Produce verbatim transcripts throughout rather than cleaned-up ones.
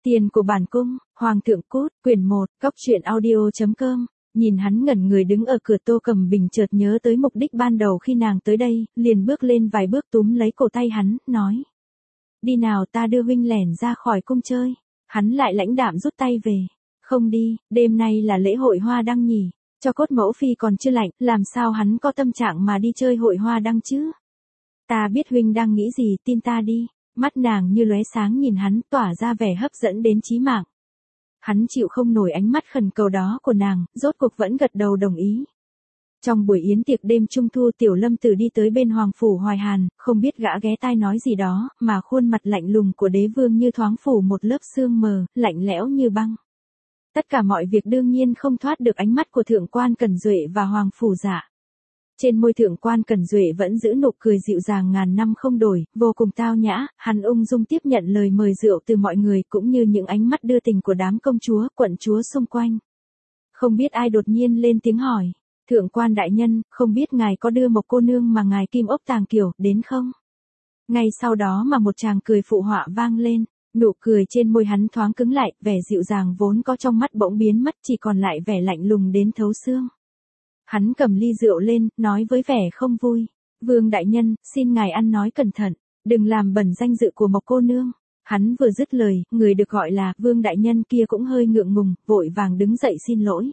Tiền của bản cung, Hoàng thượng cút, quyển một, cóc truyện audio.com. Nhìn hắn ngẩn người đứng ở cửa, Tô Cẩm Bình chợt nhớ tới mục đích ban đầu khi nàng tới đây, liền bước lên vài bước túm lấy cổ tay hắn, nói. Đi nào, ta đưa huynh lẻn ra khỏi cung chơi. Hắn lại lãnh đạm rút tay về. Không đi, đêm nay là lễ hội hoa đăng nhỉ. Cho cốt mẫu phi còn chưa lạnh, làm sao hắn có tâm trạng mà đi chơi hội hoa đăng chứ? Ta biết huynh đang nghĩ gì, tin ta đi. Mắt nàng như lóe sáng nhìn hắn, tỏa ra vẻ hấp dẫn đến chí mạng. Hắn chịu không nổi ánh mắt khẩn cầu đó của nàng, rốt cuộc vẫn gật đầu đồng ý. Trong buổi yến tiệc đêm trung thu, Tiểu Lâm Tử đi tới bên Hoàng phủ Hoài Hàn, không biết gã ghé tai nói gì đó, mà khuôn mặt lạnh lùng của đế vương như thoáng phủ một lớp sương mờ, lạnh lẽo như băng. Tất cả mọi việc đương nhiên không thoát được ánh mắt của Thượng quan Cẩn Duệ và Hoàng phủ Dạ. Trên môi Thượng quan Cẩn Duệ vẫn giữ nụ cười dịu dàng ngàn năm không đổi, vô cùng tao nhã, hắn ung dung tiếp nhận lời mời rượu từ mọi người, cũng như những ánh mắt đưa tình của đám công chúa, quận chúa xung quanh. Không biết ai đột nhiên lên tiếng hỏi, Thượng quan đại nhân, không biết ngài có đưa một cô nương mà ngài Kim Ốc Tàng Kiều đến không? Ngay sau đó mà một tràng cười phụ họa vang lên, nụ cười trên môi hắn thoáng cứng lại, vẻ dịu dàng vốn có trong mắt bỗng biến mất, chỉ còn lại vẻ lạnh lùng đến thấu xương. Hắn cầm ly rượu lên, nói với vẻ không vui. Vương đại nhân, xin ngài ăn nói cẩn thận, đừng làm bẩn danh dự của một cô nương. Hắn vừa dứt lời, người được gọi là Vương đại nhân kia cũng hơi ngượng ngùng, vội vàng đứng dậy xin lỗi.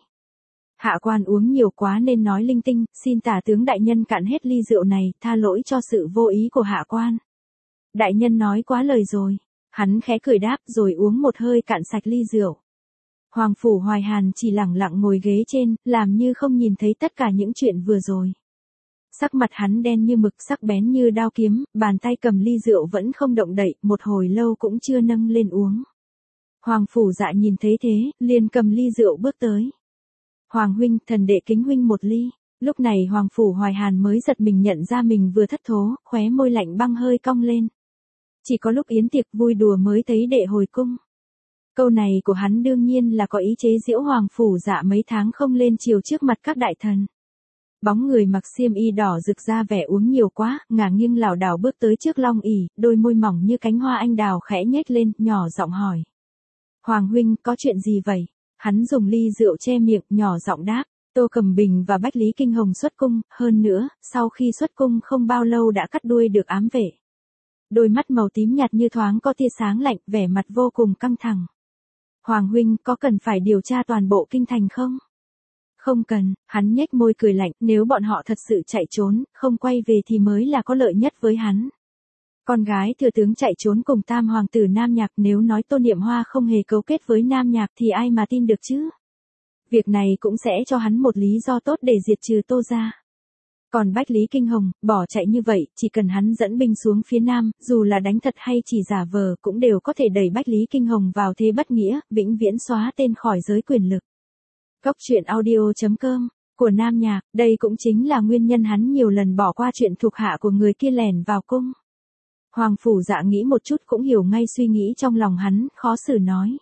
Hạ quan uống nhiều quá nên nói linh tinh, xin tả tướng đại nhân cạn hết ly rượu này, tha lỗi cho sự vô ý của hạ quan. Đại nhân nói quá lời rồi. Hắn khẽ cười đáp rồi uống một hơi cạn sạch ly rượu. Hoàng phủ Hoài Hàn chỉ lẳng lặng ngồi ghế trên, làm như không nhìn thấy tất cả những chuyện vừa rồi. Sắc mặt hắn đen như mực, sắc bén như đao kiếm, bàn tay cầm ly rượu vẫn không động đậy, một hồi lâu cũng chưa nâng lên uống. Hoàng phủ Dạ nhìn thấy thế, liền cầm ly rượu bước tới. Hoàng huynh, thần đệ kính huynh một ly. Lúc này Hoàng phủ Hoài Hàn mới giật mình nhận ra mình vừa thất thố, khóe môi lạnh băng hơi cong lên. Chỉ có lúc yến tiệc vui đùa mới thấy đệ hồi cung. Câu này của hắn đương nhiên là có ý chế giễu Hoàng phủ Dạ mấy tháng không lên chiều trước mặt các đại thần. Bóng người mặc xiêm y đỏ rực ra vẻ uống nhiều quá, ngả nghiêng lảo đảo bước tới trước long ỷ, đôi môi mỏng như cánh hoa anh đào khẽ nhếch lên, nhỏ giọng hỏi. Hoàng huynh, có chuyện gì vậy? Hắn dùng ly rượu che miệng, nhỏ giọng đáp. Tô Cẩm Bình và Bách Lý Kinh Hồng xuất cung, hơn nữa, sau khi xuất cung không bao lâu đã cắt đuôi được ám vệ. Đôi mắt màu tím nhạt như thoáng có tia sáng lạnh, vẻ mặt vô cùng căng thẳng. Hoàng huynh, có cần phải điều tra toàn bộ kinh thành không? Không cần, hắn nhếch môi cười lạnh, nếu bọn họ thật sự chạy trốn, không quay về thì mới là có lợi nhất với hắn. Con gái thừa tướng chạy trốn cùng tam hoàng tử Nam Nhạc, nếu nói Tô Niệm Hoa không hề cấu kết với Nam Nhạc thì ai mà tin được chứ? Việc này cũng sẽ cho hắn một lý do tốt để diệt trừ Tô gia. Còn Bách Lý Kinh Hồng, bỏ chạy như vậy, chỉ cần hắn dẫn binh xuống phía Nam, dù là đánh thật hay chỉ giả vờ, cũng đều có thể đẩy Bách Lý Kinh Hồng vào thế bất nghĩa, vĩnh viễn xóa tên khỏi giới quyền lực. Cóc truyện audio.com, của Nam Nhạc, đây cũng chính là nguyên nhân hắn nhiều lần bỏ qua chuyện thuộc hạ của người kia lẻn vào cung. Hoàng phủ Dạ nghĩ một chút cũng hiểu ngay suy nghĩ trong lòng hắn, khó xử nói.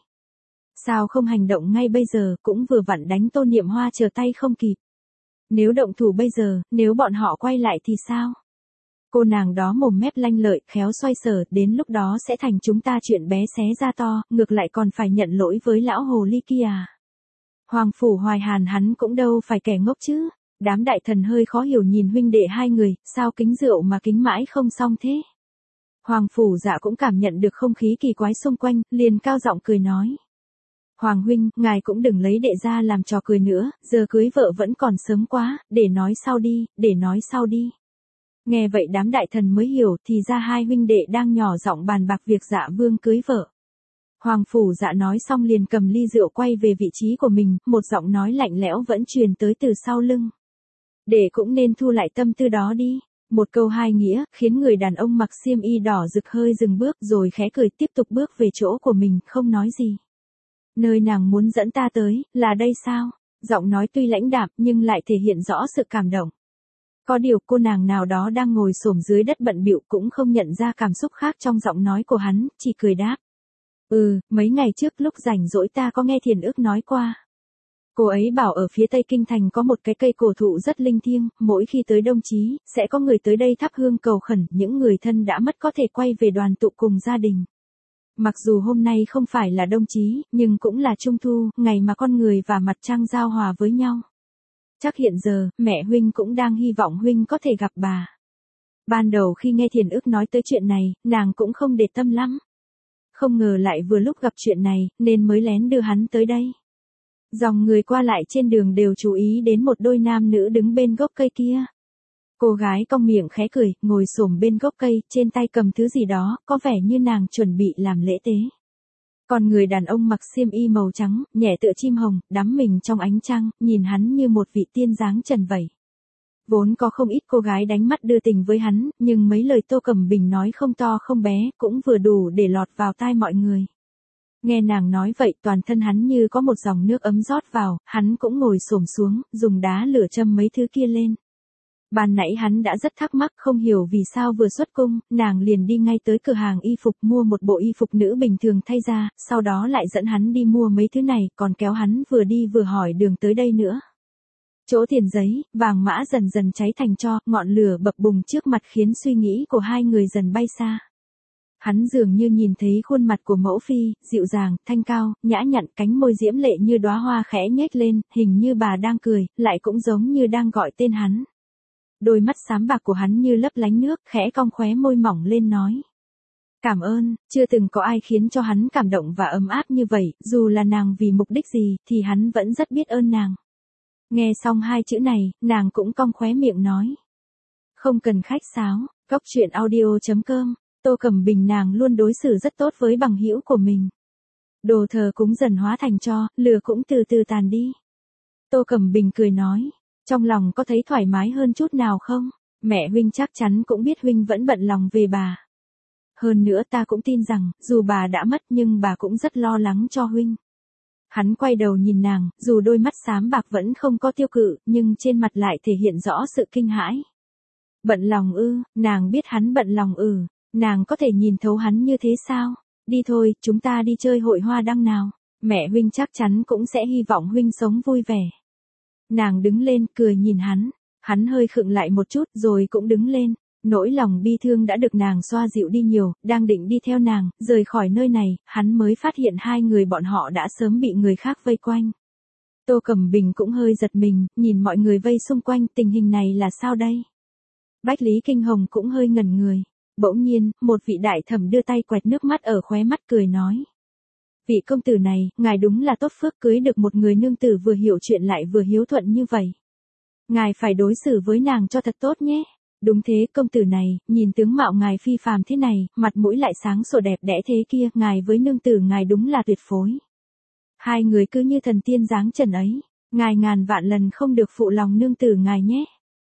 Sao không hành động ngay bây giờ, cũng vừa vặn đánh Tô Niệm Hoa chờ tay không kịp. Nếu động thủ bây giờ, nếu bọn họ quay lại thì sao? Cô nàng đó mồm mép lanh lợi, khéo xoay sở, đến lúc đó sẽ thành chúng ta chuyện bé xé ra to, ngược lại còn phải nhận lỗi với lão hồ ly kia à. Hoàng phủ Hoài Hàn hắn cũng đâu phải kẻ ngốc chứ. Đám đại thần hơi khó hiểu nhìn huynh đệ hai người, sao kính rượu mà kính mãi không xong thế? Hoàng phủ Dạ cũng cảm nhận được không khí kỳ quái xung quanh, liền cao giọng cười nói. Hoàng huynh, ngài cũng đừng lấy đệ ra làm trò cười nữa, giờ cưới vợ vẫn còn sớm quá, để nói sau đi, để nói sau đi. Nghe vậy đám đại thần mới hiểu, thì ra hai huynh đệ đang nhỏ giọng bàn bạc việc Dạ vương cưới vợ. Hoàng phủ Dạ nói xong liền cầm ly rượu quay về vị trí của mình, một giọng nói lạnh lẽo vẫn truyền tới từ sau lưng. Đệ cũng nên thu lại tâm tư đó đi. Một câu hai nghĩa, khiến người đàn ông mặc xiêm y đỏ rực hơi dừng bước rồi khẽ cười tiếp tục bước về chỗ của mình, không nói gì. Nơi nàng muốn dẫn ta tới, là đây sao? Giọng nói tuy lãnh đạm nhưng lại thể hiện rõ sự cảm động. Có điều cô nàng nào đó đang ngồi xổm dưới đất bận bịu cũng không nhận ra cảm xúc khác trong giọng nói của hắn, chỉ cười đáp. Ừ, mấy ngày trước lúc rảnh rỗi ta có nghe Thiền Ức nói qua. Cô ấy bảo ở phía tây kinh thành có một cái cây cổ thụ rất linh thiêng, mỗi khi tới đông chí, sẽ có người tới đây thắp hương cầu khẩn, những người thân đã mất có thể quay về đoàn tụ cùng gia đình. Mặc dù hôm nay không phải là đông chí, nhưng cũng là trung thu, ngày mà con người và mặt trăng giao hòa với nhau. Chắc hiện giờ, mẹ huynh cũng đang hy vọng huynh có thể gặp bà. Ban đầu khi nghe Thiền Ức nói tới chuyện này, nàng cũng không để tâm lắm. Không ngờ lại vừa lúc gặp chuyện này, nên mới lén đưa hắn tới đây. Dòng người qua lại trên đường đều chú ý đến một đôi nam nữ đứng bên gốc cây kia. Cô gái cong miệng khẽ cười, ngồi xổm bên gốc cây, trên tay cầm thứ gì đó, có vẻ như nàng chuẩn bị làm lễ tế. Còn người đàn ông mặc xiêm y màu trắng, nhẹ tựa chim hồng, đắm mình trong ánh trăng, nhìn hắn như một vị tiên dáng trần vậy. Vốn có không ít cô gái đánh mắt đưa tình với hắn, nhưng mấy lời Tô Cẩm Bình nói không to không bé, cũng vừa đủ để lọt vào tai mọi người. Nghe nàng nói vậy, toàn thân hắn như có một dòng nước ấm rót vào, hắn cũng ngồi xổm xuống, dùng đá lửa châm mấy thứ kia lên. Ban nãy hắn đã rất thắc mắc không hiểu vì sao vừa xuất cung, nàng liền đi ngay tới cửa hàng y phục mua một bộ y phục nữ bình thường thay ra, sau đó lại dẫn hắn đi mua mấy thứ này, còn kéo hắn vừa đi vừa hỏi đường tới đây nữa. Chỗ tiền giấy, vàng mã dần dần cháy thành tro, ngọn lửa bập bùng trước mặt khiến suy nghĩ của hai người dần bay xa. Hắn dường như nhìn thấy khuôn mặt của mẫu phi, dịu dàng, thanh cao, nhã nhặn, cánh môi diễm lệ như đóa hoa khẽ nhếch lên, hình như bà đang cười, lại cũng giống như đang gọi tên hắn. Đôi mắt xám bạc của hắn như lấp lánh nước, khẽ cong khóe môi mỏng lên nói. Cảm ơn, chưa từng có ai khiến cho hắn cảm động và ấm áp như vậy, dù là nàng vì mục đích gì, thì hắn vẫn rất biết ơn nàng. Nghe xong hai chữ này, nàng cũng cong khóe miệng nói. Không cần khách sáo, góc truyện audio chấm com, Tô Cẩm Bình nàng luôn đối xử rất tốt với bằng hữu của mình. Đồ thờ cúng dần hóa thành tro, lửa cũng từ từ tàn đi. Tô Cẩm Bình cười nói. Trong lòng có thấy thoải mái hơn chút nào không? Mẹ huynh chắc chắn cũng biết huynh vẫn bận lòng về bà. Hơn nữa ta cũng tin rằng, dù bà đã mất nhưng bà cũng rất lo lắng cho huynh. Hắn quay đầu nhìn nàng, dù đôi mắt xám bạc vẫn không có tiêu cự, nhưng trên mặt lại thể hiện rõ sự kinh hãi. Bận lòng ư, nàng biết hắn bận lòng ừ, nàng có thể nhìn thấu hắn như thế sao? Đi thôi, chúng ta đi chơi hội hoa đăng nào. Mẹ huynh chắc chắn cũng sẽ hy vọng huynh sống vui vẻ. Nàng đứng lên, cười nhìn hắn. Hắn hơi khựng lại một chút, rồi cũng đứng lên. Nỗi lòng bi thương đã được nàng xoa dịu đi nhiều, đang định đi theo nàng, rời khỏi nơi này, hắn mới phát hiện hai người bọn họ đã sớm bị người khác vây quanh. Tô Cẩm Bình cũng hơi giật mình, nhìn mọi người vây xung quanh, tình hình này là sao đây? Bách Lý Kinh Hồng cũng hơi ngẩn người. Bỗng nhiên, một vị đại thẩm đưa tay quẹt nước mắt ở khóe mắt cười nói. Vị công tử này, ngài đúng là tốt phước cưới được một người nương tử vừa hiểu chuyện lại vừa hiếu thuận như vậy. Ngài phải đối xử với nàng cho thật tốt nhé. Đúng thế, công tử này, nhìn tướng mạo ngài phi phàm thế này, mặt mũi lại sáng sủa đẹp đẽ thế kia, ngài với nương tử ngài đúng là tuyệt phối. Hai người cứ như thần tiên dáng trần ấy, ngài ngàn vạn lần không được phụ lòng nương tử ngài nhé.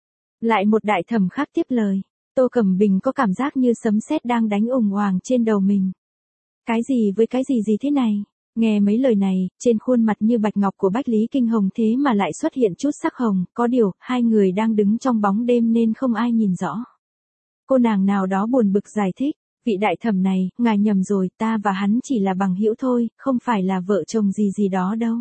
Lại một đại thẩm khác tiếp lời, Tô Cẩm Bình có cảm giác như sấm sét đang đánh ùng oàng trên đầu mình. Cái gì với cái gì gì thế này? Nghe mấy lời này, trên khuôn mặt như bạch ngọc của Bách Lý Kinh Hồng thế mà lại xuất hiện chút sắc hồng, có điều, hai người đang đứng trong bóng đêm nên không ai nhìn rõ. Cô nàng nào đó buồn bực giải thích, vị đại thẩm này, ngài nhầm rồi, ta và hắn chỉ là bằng hữu thôi, không phải là vợ chồng gì gì đó đâu.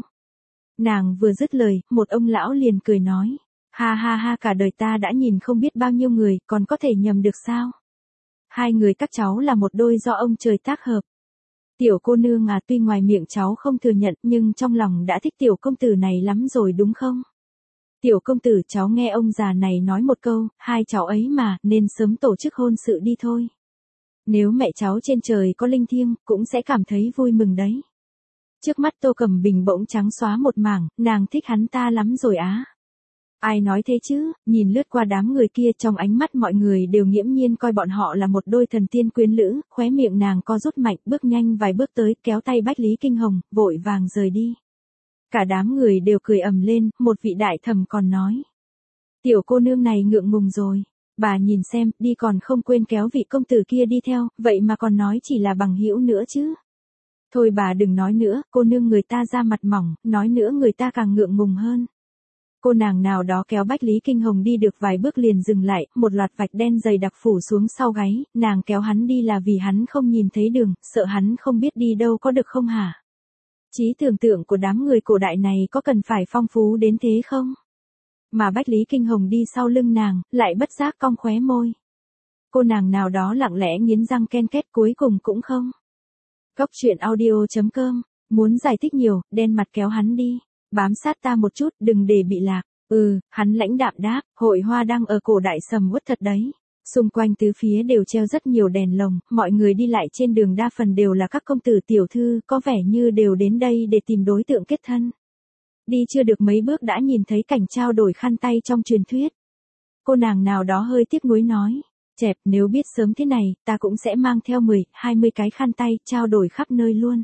Nàng vừa dứt lời, một ông lão liền cười nói, ha ha ha cả đời ta đã nhìn không biết bao nhiêu người, còn có thể nhầm được sao? Hai người các cháu là một đôi do ông trời tác hợp. Tiểu cô nương à, tuy ngoài miệng cháu không thừa nhận nhưng trong lòng đã thích tiểu công tử này lắm rồi đúng không? Tiểu công tử, cháu nghe ông già này nói một câu, hai cháu ấy mà, nên sớm tổ chức hôn sự đi thôi. Nếu mẹ cháu trên trời có linh thiêng, cũng sẽ cảm thấy vui mừng đấy. Trước mắt Tô Cẩm Bình bỗng trắng xóa một mảng, nàng thích hắn ta lắm rồi á. Ai nói thế chứ, nhìn lướt qua đám người kia trong ánh mắt mọi người đều nghiễm nhiên coi bọn họ là một đôi thần tiên quyến lữ, khóe miệng nàng co rút mạnh, bước nhanh vài bước tới, kéo tay Bách Lý Kinh Hồng, vội vàng rời đi. Cả đám người đều cười ầm lên, một vị đại thẩm còn nói. Tiểu cô nương này ngượng ngùng rồi, bà nhìn xem, đi còn không quên kéo vị công tử kia đi theo, vậy mà còn nói chỉ là bằng hữu nữa chứ. Thôi bà đừng nói nữa, cô nương người ta ra mặt mỏng, nói nữa người ta càng ngượng ngùng hơn. Cô nàng nào đó kéo Bách Lý Kinh Hồng đi được vài bước liền dừng lại, một loạt vạch đen dày đặc phủ xuống sau gáy, nàng kéo hắn đi là vì hắn không nhìn thấy đường, sợ hắn không biết đi đâu có được không hả? Trí tưởng tượng của đám người cổ đại này có cần phải phong phú đến thế không? Mà Bách Lý Kinh Hồng đi sau lưng nàng, lại bất giác cong khóe môi. Cô nàng nào đó lặng lẽ nghiến răng ken két cuối cùng cũng không Cóc truyện audio chấm com, muốn giải thích nhiều, đen mặt kéo hắn đi. Bám sát ta một chút, đừng để bị lạc. Ừ, hắn lãnh đạm đáp, hội hoa đăng ở cổ đại sầm uất thật đấy. Xung quanh tứ phía đều treo rất nhiều đèn lồng, mọi người đi lại trên đường đa phần đều là các công tử tiểu thư, có vẻ như đều đến đây để tìm đối tượng kết thân. Đi chưa được mấy bước đã nhìn thấy cảnh trao đổi khăn tay trong truyền thuyết. Cô nàng nào đó hơi tiếc nuối nói, chẹp, nếu biết sớm thế này, ta cũng sẽ mang theo mười, hai mươi cái khăn tay, trao đổi khắp nơi luôn.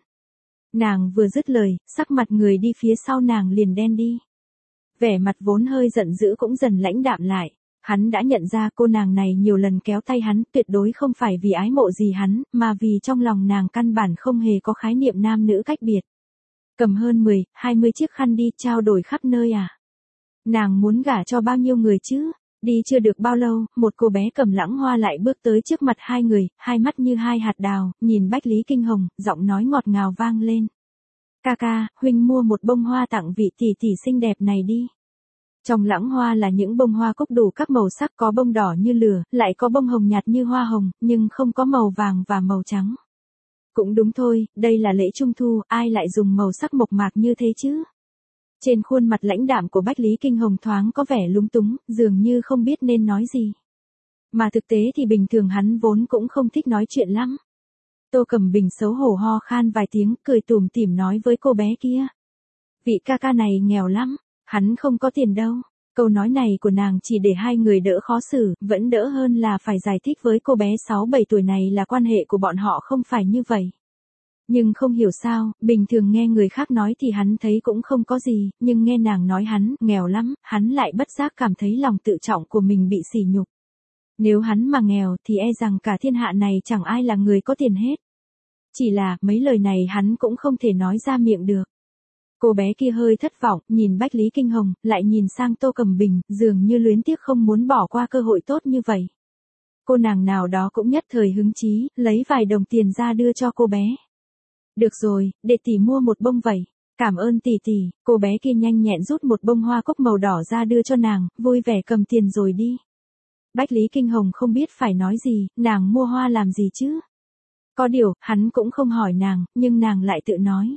Nàng vừa dứt lời, sắc mặt người đi phía sau nàng liền đen đi. Vẻ mặt vốn hơi giận dữ cũng dần lãnh đạm lại. Hắn đã nhận ra cô nàng này nhiều lần kéo tay hắn, tuyệt đối không phải vì ái mộ gì hắn, mà vì trong lòng nàng căn bản không hề có khái niệm nam nữ cách biệt. Cầm hơn mười, hai mươi chiếc khăn đi trao đổi khắp nơi à? Nàng muốn gả cho bao nhiêu người chứ? Đi chưa được bao lâu, một cô bé cầm lãng hoa lại bước tới trước mặt hai người, hai mắt như hai hạt đào, nhìn Bách Lý Kinh Hồng, giọng nói ngọt ngào vang lên. Ca ca, huynh mua một bông hoa tặng vị tỷ tỷ xinh đẹp này đi. Trong lãng hoa là những bông hoa cúc đủ các màu sắc, có bông đỏ như lửa, lại có bông hồng nhạt như hoa hồng, nhưng không có màu vàng và màu trắng. Cũng đúng thôi, đây là lễ trung thu, ai lại dùng màu sắc mộc mạc như thế chứ? Trên khuôn mặt lãnh đạm của Bách Lý Kinh Hồng thoáng có vẻ lúng túng, dường như không biết nên nói gì. Mà thực tế thì bình thường hắn vốn cũng không thích nói chuyện lắm. Tô Cẩm Bình xấu hổ ho khan vài tiếng, cười tủm tỉm nói với cô bé kia. Vị ca ca này nghèo lắm, hắn không có tiền đâu. Câu nói này của nàng chỉ để hai người đỡ khó xử, vẫn đỡ hơn là phải giải thích với cô bé sáu bảy tuổi này là quan hệ của bọn họ không phải như vậy. Nhưng không hiểu sao, bình thường nghe người khác nói thì hắn thấy cũng không có gì, nhưng nghe nàng nói hắn nghèo lắm, hắn lại bất giác cảm thấy lòng tự trọng của mình bị sỉ nhục. Nếu hắn mà nghèo thì e rằng cả thiên hạ này chẳng ai là người có tiền hết. Chỉ là mấy lời này hắn cũng không thể nói ra miệng được. Cô bé kia hơi thất vọng, nhìn Bách Lý Kinh Hồng, lại nhìn sang Tô Cẩm Bình, dường như luyến tiếc không muốn bỏ qua cơ hội tốt như vậy. Cô nàng nào đó cũng nhất thời hứng chí, lấy vài đồng tiền ra đưa cho cô bé. Được rồi, để tỷ mua một bông vậy. Cảm ơn tỷ tỷ, cô bé kia nhanh nhẹn rút một bông hoa cúc màu đỏ ra đưa cho nàng, vui vẻ cầm tiền rồi đi. Bách Lý Kinh Hồng không biết phải nói gì, nàng mua hoa làm gì chứ? Có điều, hắn cũng không hỏi nàng, nhưng nàng lại tự nói.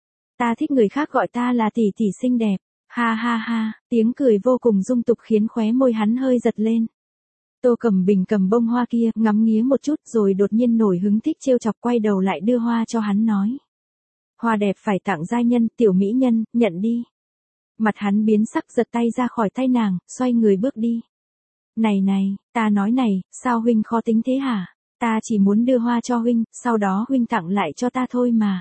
Ta thích người khác gọi ta là tỷ tỷ xinh đẹp. Ha ha ha, tiếng cười vô cùng dung tục khiến khóe môi hắn hơi giật lên. Tô Cẩm Bình cầm bông hoa kia, ngắm nghía một chút rồi đột nhiên nổi hứng thích trêu chọc, quay đầu lại đưa hoa cho hắn nói. Hoa đẹp phải tặng giai nhân, tiểu mỹ nhân, nhận đi. Mặt hắn biến sắc, giật tay ra khỏi tay nàng, xoay người bước đi. Này này, ta nói này, sao huynh khó tính thế hả? Ta chỉ muốn đưa hoa cho huynh, sau đó huynh tặng lại cho ta thôi mà.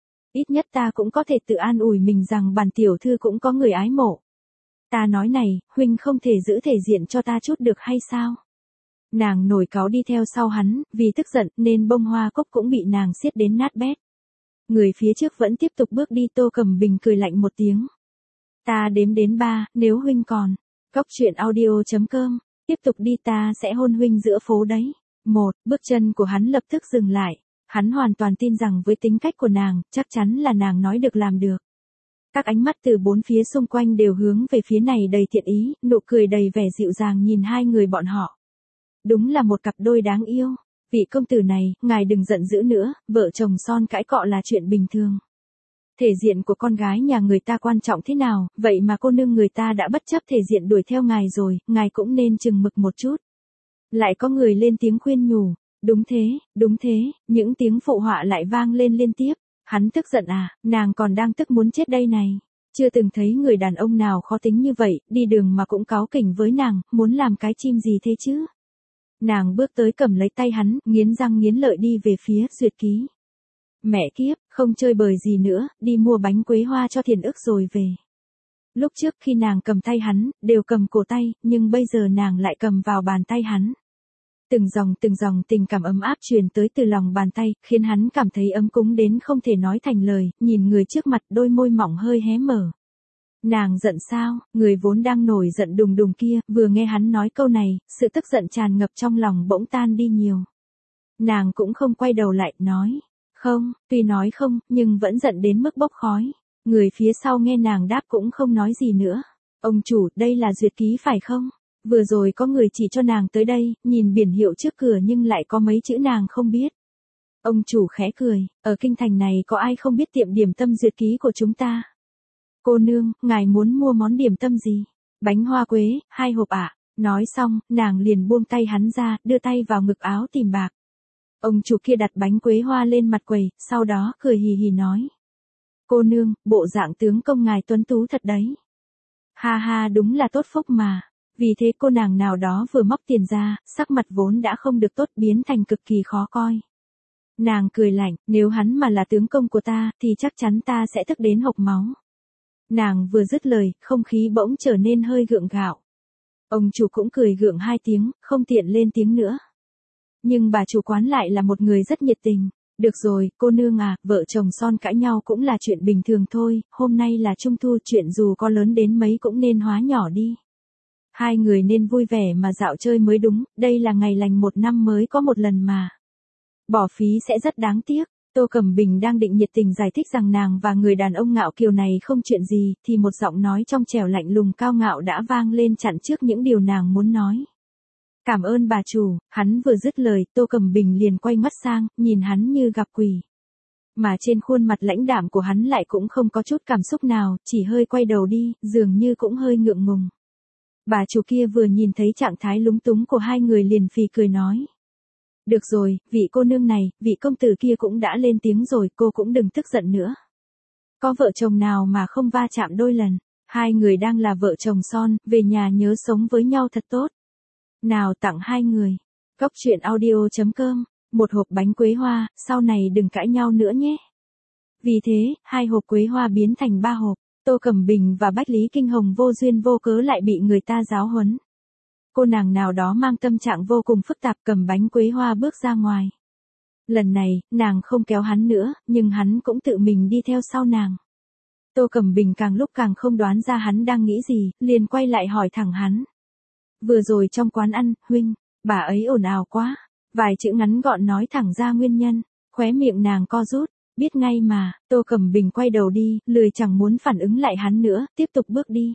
Ít nhất ta cũng có thể tự an ủi mình rằng bản tiểu thư cũng có người ái mộ. Ta nói này, huynh không thể giữ thể diện cho ta chút được hay sao? Nàng nổi cáu đi theo sau hắn, vì tức giận nên bông hoa cúc cũng bị nàng siết đến nát bét. Người phía trước vẫn tiếp tục bước đi. Tô Cẩm Bình cười lạnh một tiếng. Ta đếm đến ba, nếu huynh còn. Cóc truyện audio chấm com, tiếp tục đi, ta sẽ hôn huynh giữa phố đấy. Một, bước chân của hắn lập tức dừng lại. Hắn hoàn toàn tin rằng với tính cách của nàng, chắc chắn là nàng nói được làm được. Các ánh mắt từ bốn phía xung quanh đều hướng về phía này đầy thiện ý, nụ cười đầy vẻ dịu dàng nhìn hai người bọn họ. Đúng là một cặp đôi đáng yêu. Vị công tử này, ngài đừng giận dữ nữa, vợ chồng son cãi cọ là chuyện bình thường. Thể diện của con gái nhà người ta quan trọng thế nào, vậy mà cô nương người ta đã bất chấp thể diện đuổi theo ngài rồi, ngài cũng nên chừng mực một chút. Lại có người lên tiếng khuyên nhủ. Đúng thế, đúng thế, những tiếng phụ họa lại vang lên liên tiếp. Hắn tức giận à, nàng còn đang tức muốn chết đây này. Chưa từng thấy người đàn ông nào khó tính như vậy, đi đường mà cũng cáu kỉnh với nàng, muốn làm cái chim gì thế chứ? Nàng bước tới cầm lấy tay hắn, nghiến răng nghiến lợi đi về phía Duyệt Ký. Mẹ kiếp, không chơi bời gì nữa, đi mua bánh quế hoa cho Thiền Ức rồi về. Lúc trước khi nàng cầm tay hắn, đều cầm cổ tay, nhưng bây giờ nàng lại cầm vào bàn tay hắn. Từng dòng từng dòng tình cảm ấm áp truyền tới từ lòng bàn tay, khiến hắn cảm thấy ấm cúng đến không thể nói thành lời, nhìn người trước mặt đôi môi mỏng hơi hé mở. Nàng giận sao, người vốn đang nổi giận đùng đùng kia, vừa nghe hắn nói câu này, sự tức giận tràn ngập trong lòng bỗng tan đi nhiều. Nàng cũng không quay đầu lại, nói, không, tuy nói không, nhưng vẫn giận đến mức bốc khói. Người phía sau nghe nàng đáp cũng không nói gì nữa. Ông chủ, đây là Duyệt Ký phải không? Vừa rồi có người chỉ cho nàng tới đây, nhìn biển hiệu trước cửa nhưng lại có mấy chữ nàng không biết. Ông chủ khẽ cười, ở kinh thành này có ai không biết tiệm điểm tâm Duyệt Ký của chúng ta? Cô nương, ngài muốn mua món điểm tâm gì? Bánh hoa quế, hai hộp ạ. Nói xong, nàng liền buông tay hắn ra, đưa tay vào ngực áo tìm bạc. Ông chủ kia đặt bánh quế hoa lên mặt quầy, sau đó cười hì hì nói. Cô nương, bộ dạng tướng công ngài tuấn tú thật đấy. Ha ha, đúng là tốt phúc mà. Vì thế cô nàng nào đó vừa móc tiền ra, sắc mặt vốn đã không được tốt biến thành cực kỳ khó coi. Nàng cười lạnh, nếu hắn mà là tướng công của ta, thì chắc chắn ta sẽ tức đến hộc máu. Nàng vừa dứt lời, không khí bỗng trở nên hơi gượng gạo. Ông chủ cũng cười gượng hai tiếng, không tiện lên tiếng nữa. Nhưng bà chủ quán lại là một người rất nhiệt tình. Được rồi, cô nương à, vợ chồng son cãi nhau cũng là chuyện bình thường thôi, hôm nay là trung thu, chuyện dù có lớn đến mấy cũng nên hóa nhỏ đi. Hai người nên vui vẻ mà dạo chơi mới đúng, đây là ngày lành một năm mới có một lần mà. Bỏ phí sẽ rất đáng tiếc. Tô Cẩm Bình đang định nhiệt tình giải thích rằng nàng và người đàn ông ngạo kiều này không chuyện gì, thì một giọng nói trong trẻo lạnh lùng cao ngạo đã vang lên chặn trước những điều nàng muốn nói. Cảm ơn bà chủ. Hắn vừa dứt lời, Tô Cẩm Bình liền quay mắt sang, nhìn hắn như gặp quỷ. Mà trên khuôn mặt lãnh đạm của hắn lại cũng không có chút cảm xúc nào, chỉ hơi quay đầu đi, dường như cũng hơi ngượng ngùng. Bà chủ kia vừa nhìn thấy trạng thái lúng túng của hai người liền phì cười nói. Được rồi, vị cô nương này, vị công tử kia cũng đã lên tiếng rồi, cô cũng đừng tức giận nữa. Có vợ chồng nào mà không va chạm đôi lần, hai người đang là vợ chồng son, về nhà nhớ sống với nhau thật tốt. Nào tặng hai người. Góc truyện audio chấm com, một hộp bánh quế hoa, sau này đừng cãi nhau nữa nhé. Vì thế, hai hộp quế hoa biến thành ba hộp, Tô Cẩm Bình và Bách Lý Kinh Hồng vô duyên vô cớ lại bị người ta giáo huấn. Cô nàng nào đó mang tâm trạng vô cùng phức tạp cầm bánh quế hoa bước ra ngoài. Lần này, nàng không kéo hắn nữa, nhưng hắn cũng tự mình đi theo sau nàng. Tô Cẩm Bình càng lúc càng không đoán ra hắn đang nghĩ gì, liền quay lại hỏi thẳng hắn. Vừa rồi trong quán ăn, huynh, bà ấy ồn ào quá. Vài chữ ngắn gọn nói thẳng ra nguyên nhân, khóe miệng nàng co rút, biết ngay mà. Tô Cẩm Bình quay đầu đi, lười chẳng muốn phản ứng lại hắn nữa, tiếp tục bước đi.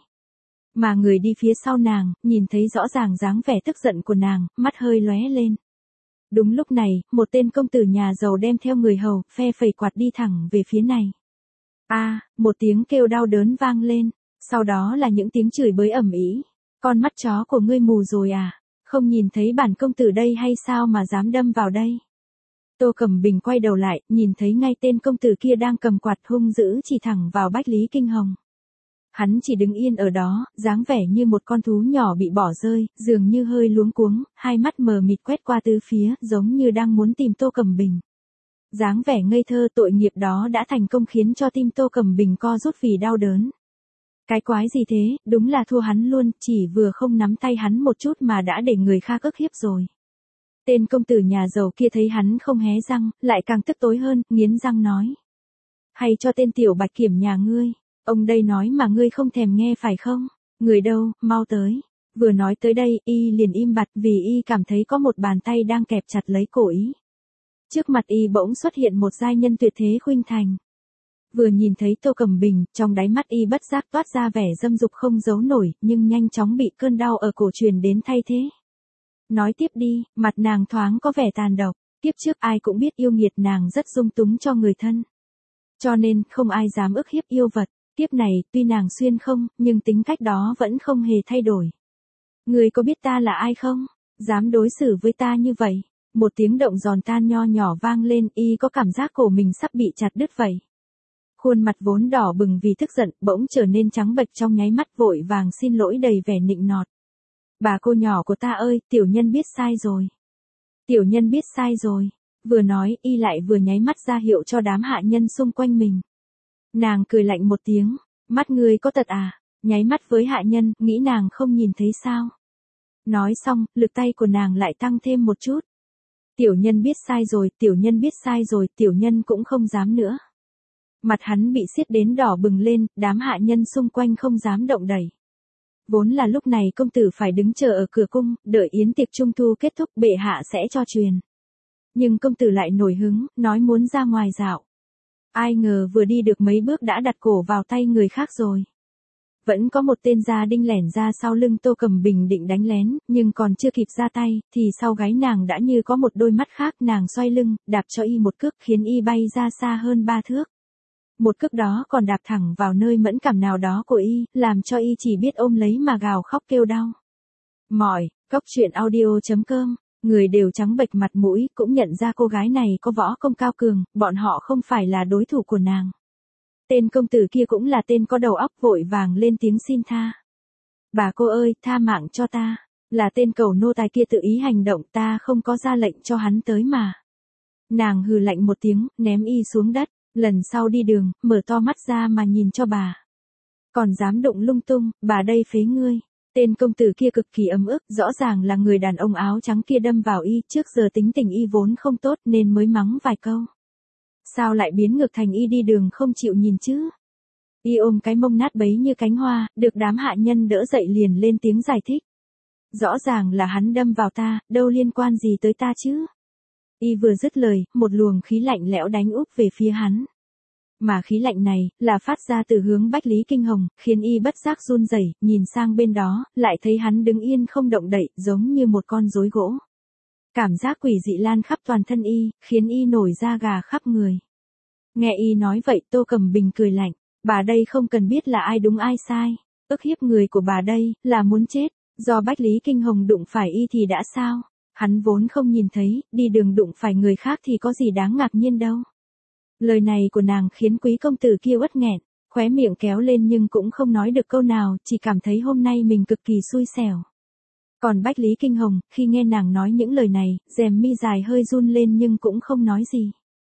Mà người đi phía sau nàng, nhìn thấy rõ ràng dáng vẻ tức giận của nàng, mắt hơi lóe lên. Đúng lúc này, một tên công tử nhà giàu đem theo người hầu, phe phẩy quạt đi thẳng về phía này. A, à, một tiếng kêu đau đớn vang lên, sau đó là những tiếng chửi bới ầm ĩ. Con mắt chó của ngươi mù rồi à? Không nhìn thấy bản công tử đây hay sao mà dám đâm vào đây? Tô Cẩm Bình quay đầu lại, nhìn thấy ngay tên công tử kia đang cầm quạt hung dữ chỉ thẳng vào Bách Lý Kinh Hồng. Hắn chỉ đứng yên ở đó, dáng vẻ như một con thú nhỏ bị bỏ rơi, dường như hơi luống cuống, hai mắt mờ mịt quét qua tứ phía, giống như đang muốn tìm Tô Cẩm Bình. Dáng vẻ ngây thơ tội nghiệp đó đã thành công khiến cho tim Tô Cẩm Bình co rút vì đau đớn. Cái quái gì thế, đúng là thua hắn luôn, chỉ vừa không nắm tay hắn một chút mà đã để người khác ức hiếp rồi. Tên công tử nhà giàu kia thấy hắn không hé răng, lại càng tức tối hơn, nghiến răng nói. Hay cho tên tiểu bạch kiểm nhà ngươi, ông đây nói mà ngươi không thèm nghe phải không? Người đâu, mau tới. Vừa nói tới đây, y liền im bặt vì y cảm thấy có một bàn tay đang kẹp chặt lấy cổ y. Trước mặt y bỗng xuất hiện một giai nhân tuyệt thế khuynh thành. Vừa nhìn thấy Tô Cẩm Bình, trong đáy mắt y bất giác toát ra vẻ dâm dục không giấu nổi, nhưng nhanh chóng bị cơn đau ở cổ truyền đến thay thế. Nói tiếp đi, mặt nàng thoáng có vẻ tàn độc, kiếp trước ai cũng biết yêu nghiệt nàng rất dung túng cho người thân. Cho nên, không ai dám ức hiếp yêu vật, kiếp này, tuy nàng xuyên không, nhưng tính cách đó vẫn không hề thay đổi. Người có biết ta là ai không? Dám đối xử với ta như vậy? Một tiếng động giòn tan nho nhỏ vang lên, y có cảm giác cổ mình sắp bị chặt đứt vậy. Khuôn mặt vốn đỏ bừng vì tức giận, bỗng trở nên trắng bệch trong nháy mắt vội vàng xin lỗi đầy vẻ nịnh nọt. Bà cô nhỏ của ta ơi, tiểu nhân biết sai rồi. Tiểu nhân biết sai rồi. Vừa nói, y lại vừa nháy mắt ra hiệu cho đám hạ nhân xung quanh mình. Nàng cười lạnh một tiếng, mắt ngươi có tật à, nháy mắt với hạ nhân, nghĩ nàng không nhìn thấy sao. Nói xong, lực tay của nàng lại tăng thêm một chút. Tiểu nhân biết sai rồi, tiểu nhân biết sai rồi, tiểu nhân cũng không dám nữa. Mặt hắn bị xiết đến đỏ bừng lên, đám hạ nhân xung quanh không dám động đẩy. Vốn là lúc này công tử phải đứng chờ ở cửa cung, đợi yến tiệc trung thu kết thúc bệ hạ sẽ cho truyền. Nhưng công tử lại nổi hứng, nói muốn ra ngoài dạo. Ai ngờ vừa đi được mấy bước đã đặt cổ vào tay người khác rồi. Vẫn có một tên gia đinh lẻn ra sau lưng Tô Cẩm Bình định đánh lén, nhưng còn chưa kịp ra tay, thì sau gáy nàng đã như có một đôi mắt khác, nàng xoay lưng, đạp cho y một cước khiến y bay ra xa hơn ba thước. Một cước đó còn đạp thẳng vào nơi mẫn cảm nào đó của y, làm cho y chỉ biết ôm lấy mà gào khóc kêu đau. Mỏi, cóc truyện audio chấm com, người đều trắng bệch mặt mũi, cũng nhận ra cô gái này có võ công cao cường, bọn họ không phải là đối thủ của nàng. Tên công tử kia cũng là tên có đầu óc, vội vàng lên tiếng xin tha. Bà cô ơi, tha mạng cho ta, là tên cẩu nô tài kia tự ý hành động, ta không có ra lệnh cho hắn tới mà. Nàng hừ lạnh một tiếng, ném y xuống đất, lần sau đi đường, mở to mắt ra mà nhìn cho bà. Còn dám đụng lung tung, bà đây phế ngươi. Tên công tử kia cực kỳ ấm ức, rõ ràng là người đàn ông áo trắng kia đâm vào y, trước giờ tính tình y vốn không tốt nên mới mắng vài câu. Sao lại biến ngược thành y đi đường không chịu nhìn chứ? Y ôm cái mông nát bấy như cánh hoa, được đám hạ nhân đỡ dậy liền lên tiếng giải thích. Rõ ràng là hắn đâm vào ta, đâu liên quan gì tới ta chứ? Y vừa dứt lời, một luồng khí lạnh lẽo đánh úp về phía hắn. Mà khí lạnh này, là phát ra từ hướng Bách Lý Kinh Hồng, khiến y bất giác run rẩy, nhìn sang bên đó, lại thấy hắn đứng yên không động đậy, giống như một con rối gỗ. Cảm giác quỷ dị lan khắp toàn thân y, khiến y nổi da gà khắp người. Nghe y nói vậy, Tô Cẩm Bình cười lạnh, bà đây không cần biết là ai đúng ai sai, ức hiếp người của bà đây, là muốn chết, do Bách Lý Kinh Hồng đụng phải y thì đã sao, hắn vốn không nhìn thấy, đi đường đụng phải người khác thì có gì đáng ngạc nhiên đâu. Lời này của nàng khiến quý công tử kia uất nghẹn, khóe miệng kéo lên nhưng cũng không nói được câu nào, chỉ cảm thấy hôm nay mình cực kỳ xui xẻo. Còn Bách Lý Kinh Hồng, khi nghe nàng nói những lời này, rèm mi dài hơi run lên nhưng cũng không nói gì.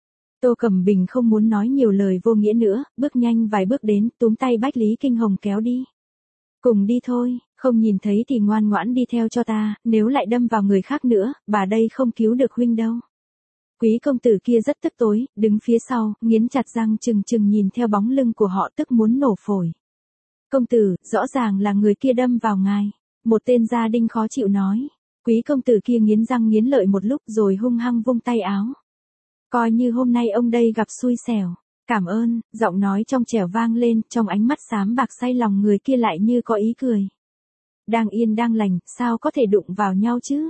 Tô Cẩm Bình không muốn nói nhiều lời vô nghĩa nữa, bước nhanh vài bước đến, túm tay Bách Lý Kinh Hồng kéo đi. Cùng đi thôi, không nhìn thấy thì ngoan ngoãn đi theo cho ta, nếu lại đâm vào người khác nữa, bà đây không cứu được huynh đâu. Quý công tử kia rất tức tối, đứng phía sau, nghiến chặt răng chừng chừng nhìn theo bóng lưng của họ tức muốn nổ phổi. Công tử, rõ ràng là người kia đâm vào ngài. Một tên gia đinh khó chịu nói. Quý công tử kia nghiến răng nghiến lợi một lúc rồi hung hăng vung tay áo. Coi như hôm nay ông đây gặp xui xẻo. Cảm ơn, giọng nói trong trẻo vang lên, trong ánh mắt xám bạc say lòng người kia lại như có ý cười. Đang yên đang lành, sao có thể đụng vào nhau chứ?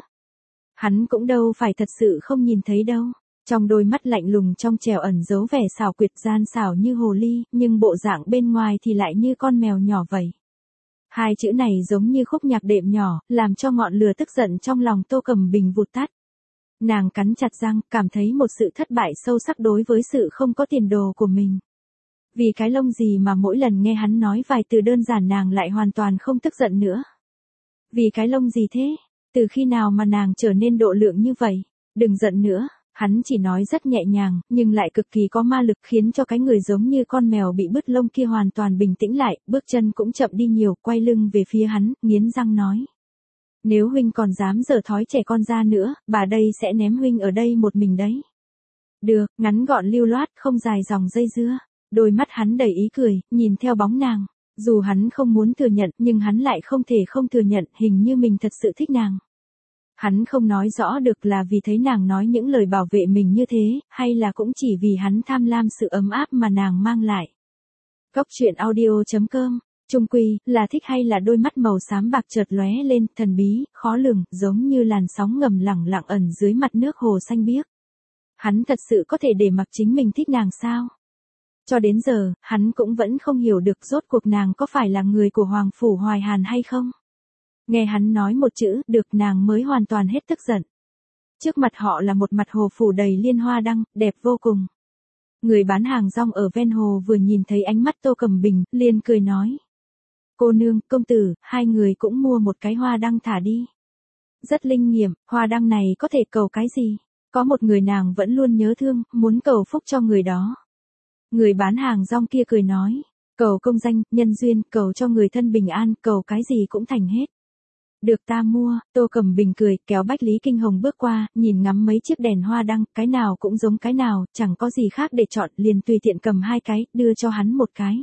Hắn cũng đâu phải thật sự không nhìn thấy đâu. Trong đôi mắt lạnh lùng trong trẻo ẩn giấu vẻ xảo quyệt gian xảo như hồ ly, nhưng bộ dạng bên ngoài thì lại như con mèo nhỏ vậy. Hai chữ này giống như khúc nhạc đệm nhỏ, làm cho ngọn lửa tức giận trong lòng Tô Cẩm Bình vụt tắt. Nàng cắn chặt răng, cảm thấy một sự thất bại sâu sắc đối với sự không có tiền đồ của mình. Vì cái lông gì mà mỗi lần nghe hắn nói vài từ đơn giản nàng lại hoàn toàn không tức giận nữa. Vì cái lông gì thế? Từ khi nào mà nàng trở nên độ lượng như vậy? Đừng giận nữa. Hắn chỉ nói rất nhẹ nhàng, nhưng lại cực kỳ có ma lực khiến cho cái người giống như con mèo bị bứt lông kia hoàn toàn bình tĩnh lại, bước chân cũng chậm đi nhiều, quay lưng về phía hắn, nghiến răng nói. Nếu huynh còn dám giở thói trẻ con ra nữa, bà đây sẽ ném huynh ở đây một mình đấy. Được, ngắn gọn lưu loát, không dài dòng dây dưa. Đôi mắt hắn đầy ý cười, nhìn theo bóng nàng. Dù hắn không muốn thừa nhận, nhưng hắn lại không thể không thừa nhận, hình như mình thật sự thích nàng. Hắn không nói rõ được là vì thấy nàng nói những lời bảo vệ mình như thế, hay là cũng chỉ vì hắn tham lam sự ấm áp mà nàng mang lại. Cóc truyện audio chấm com, chung quy, là thích hay là đôi mắt màu xám bạc chợt lóe lên, thần bí, khó lường, giống như làn sóng ngầm lẳng lặng ẩn dưới mặt nước hồ xanh biếc. Hắn thật sự có thể để mặc chính mình thích nàng sao? Cho đến giờ, hắn cũng vẫn không hiểu được rốt cuộc nàng có phải là người của Hoàng Phủ Hoài Hàn hay không? Nghe hắn nói một chữ, được nàng mới hoàn toàn hết tức giận. Trước mặt họ là một mặt hồ phủ đầy liên hoa đăng, đẹp vô cùng. Người bán hàng rong ở ven hồ vừa nhìn thấy ánh mắt Tô Cẩm Bình, liền cười nói. Cô nương, công tử, hai người cũng mua một cái hoa đăng thả đi. Rất linh nghiệm, hoa đăng này có thể cầu cái gì? Có một người nàng vẫn luôn nhớ thương, muốn cầu phúc cho người đó. Người bán hàng rong kia cười nói. Cầu công danh, nhân duyên, cầu cho người thân bình an, cầu cái gì cũng thành hết. Được ta mua, Tô Cẩm Bình cười, kéo Bách Lý Kinh Hồng bước qua, nhìn ngắm mấy chiếc đèn hoa đăng, cái nào cũng giống cái nào, chẳng có gì khác để chọn, liền tùy tiện cầm hai cái, đưa cho hắn một cái.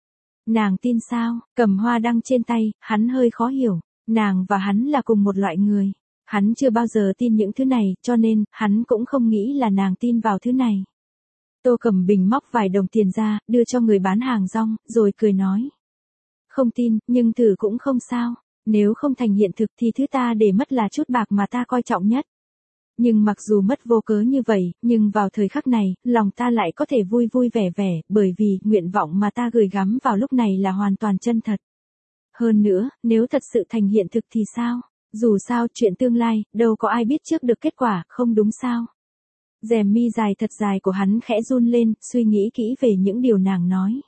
Nàng tin sao, cầm hoa đăng trên tay, hắn hơi khó hiểu, nàng và hắn là cùng một loại người. Hắn chưa bao giờ tin những thứ này, cho nên, hắn cũng không nghĩ là nàng tin vào thứ này. Tô Cẩm Bình móc vài đồng tiền ra, đưa cho người bán hàng rong, rồi cười nói. Không tin, nhưng thử cũng không sao. Nếu không thành hiện thực thì thứ ta để mất là chút bạc mà ta coi trọng nhất. Nhưng mặc dù mất vô cớ như vậy, nhưng vào thời khắc này, lòng ta lại có thể vui vui vẻ vẻ, bởi vì nguyện vọng mà ta gửi gắm vào lúc này là hoàn toàn chân thật. Hơn nữa, nếu thật sự thành hiện thực thì sao? Dù sao chuyện tương lai, đâu có ai biết trước được kết quả, không đúng sao? Rèm mi dài thật dài của hắn khẽ run lên, suy nghĩ kỹ về những điều nàng nói.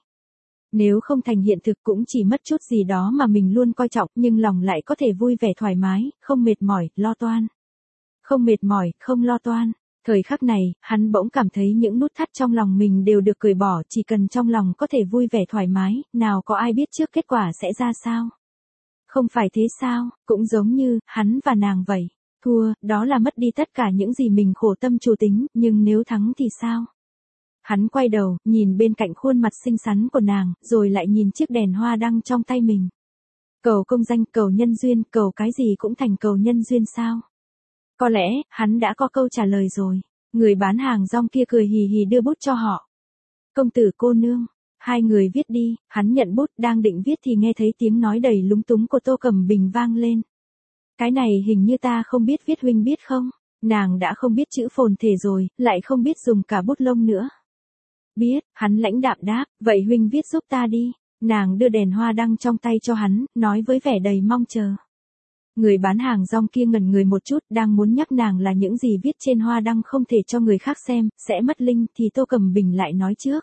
Nếu không thành hiện thực cũng chỉ mất chút gì đó mà mình luôn coi trọng, nhưng lòng lại có thể vui vẻ thoải mái, không mệt mỏi, lo toan. Không mệt mỏi, không lo toan. Thời khắc này, hắn bỗng cảm thấy những nút thắt trong lòng mình đều được cởi bỏ, chỉ cần trong lòng có thể vui vẻ thoải mái, nào có ai biết trước kết quả sẽ ra sao. Không phải thế sao, cũng giống như, hắn và nàng vậy. Thua, đó là mất đi tất cả những gì mình khổ tâm chủ tính, nhưng nếu thắng thì sao? Hắn quay đầu, nhìn bên cạnh khuôn mặt xinh xắn của nàng, rồi lại nhìn chiếc đèn hoa đăng trong tay mình. Cầu công danh, cầu nhân duyên, cầu cái gì cũng thành cầu nhân duyên sao? Có lẽ, hắn đã có câu trả lời rồi. Người bán hàng rong kia cười hì hì đưa bút cho họ. Công tử cô nương. Hai người viết đi, hắn nhận bút đang định viết thì nghe thấy tiếng nói đầy lúng túng của Tô Cẩm Bình vang lên. Cái này hình như ta không biết viết, huynh biết không? Nàng đã không biết chữ phồn thể rồi, lại không biết dùng cả bút lông nữa. Biết, hắn lãnh đạm đáp, vậy huynh viết giúp ta đi. Nàng đưa đèn hoa đăng trong tay cho hắn, nói với vẻ đầy mong chờ. Người bán hàng rong kia ngẩn người một chút, đang muốn nhắc nàng là những gì viết trên hoa đăng không thể cho người khác xem, sẽ mất linh, thì Tô Cẩm Bình lại nói trước.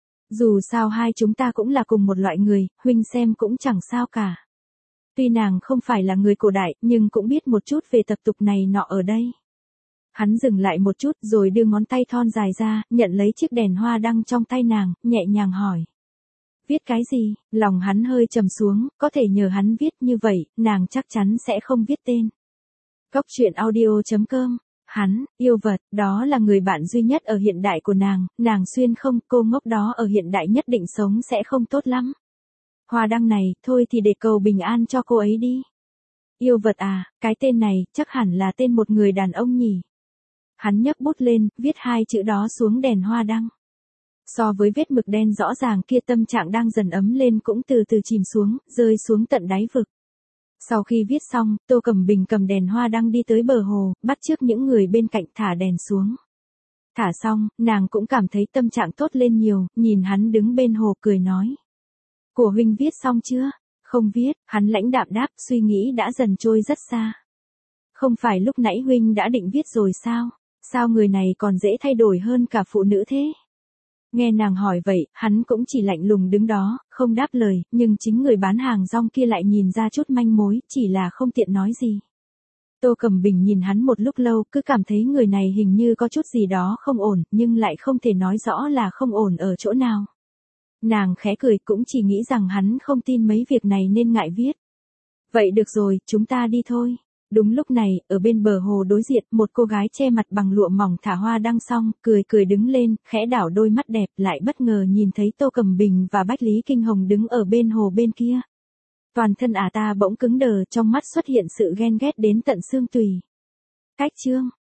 Dù sao hai chúng ta cũng là cùng một loại người, huynh xem cũng chẳng sao cả. Tuy nàng không phải là người cổ đại, nhưng cũng biết một chút về tập tục này nọ ở đây. Hắn dừng lại một chút rồi đưa ngón tay thon dài ra, nhận lấy chiếc đèn hoa đăng trong tay nàng, nhẹ nhàng hỏi. Viết cái gì? Lòng hắn hơi trầm xuống, có thể nhờ hắn viết như vậy, nàng chắc chắn sẽ không viết tên. Cóc truyện audio chấm com. Hắn, yêu vật, đó là người bạn duy nhất ở hiện đại của nàng, nàng xuyên không, cô ngốc đó ở hiện đại nhất định sống sẽ không tốt lắm. Hoa đăng này, thôi thì để cầu bình an cho cô ấy đi. Yêu vật à, cái tên này, chắc hẳn là tên một người đàn ông nhỉ. Hắn nhấc bút lên, viết hai chữ đó xuống đèn hoa đăng. So với vết mực đen rõ ràng kia, tâm trạng đang dần ấm lên cũng từ từ chìm xuống, rơi xuống tận đáy vực. Sau khi viết xong, Tô Cẩm Bình cầm đèn hoa đăng đi tới bờ hồ, bắt chước những người bên cạnh thả đèn xuống. Thả xong, nàng cũng cảm thấy tâm trạng tốt lên nhiều, nhìn hắn đứng bên hồ cười nói. Của huynh viết xong chưa? Không viết, hắn lãnh đạm đáp, suy nghĩ đã dần trôi rất xa. Không phải lúc nãy huynh đã định viết rồi sao? Sao người này còn dễ thay đổi hơn cả phụ nữ thế? Nghe nàng hỏi vậy, hắn cũng chỉ lạnh lùng đứng đó, không đáp lời, nhưng chính người bán hàng rong kia lại nhìn ra chút manh mối, chỉ là không tiện nói gì. Tô Cẩm Bình nhìn hắn một lúc lâu, cứ cảm thấy người này hình như có chút gì đó không ổn, nhưng lại không thể nói rõ là không ổn ở chỗ nào. Nàng khẽ cười, cũng chỉ nghĩ rằng hắn không tin mấy việc này nên ngại viết. Vậy được rồi, chúng ta đi thôi. Đúng lúc này, ở bên bờ hồ đối diện, một cô gái che mặt bằng lụa mỏng thả hoa đăng xong, cười cười đứng lên, khẽ đảo đôi mắt đẹp, lại bất ngờ nhìn thấy Tô Cẩm Bình và Bách Lý Kinh Hồng đứng ở bên hồ bên kia. Toàn thân ả ta bỗng cứng đờ, trong mắt xuất hiện sự ghen ghét đến tận xương tùy. Cách chương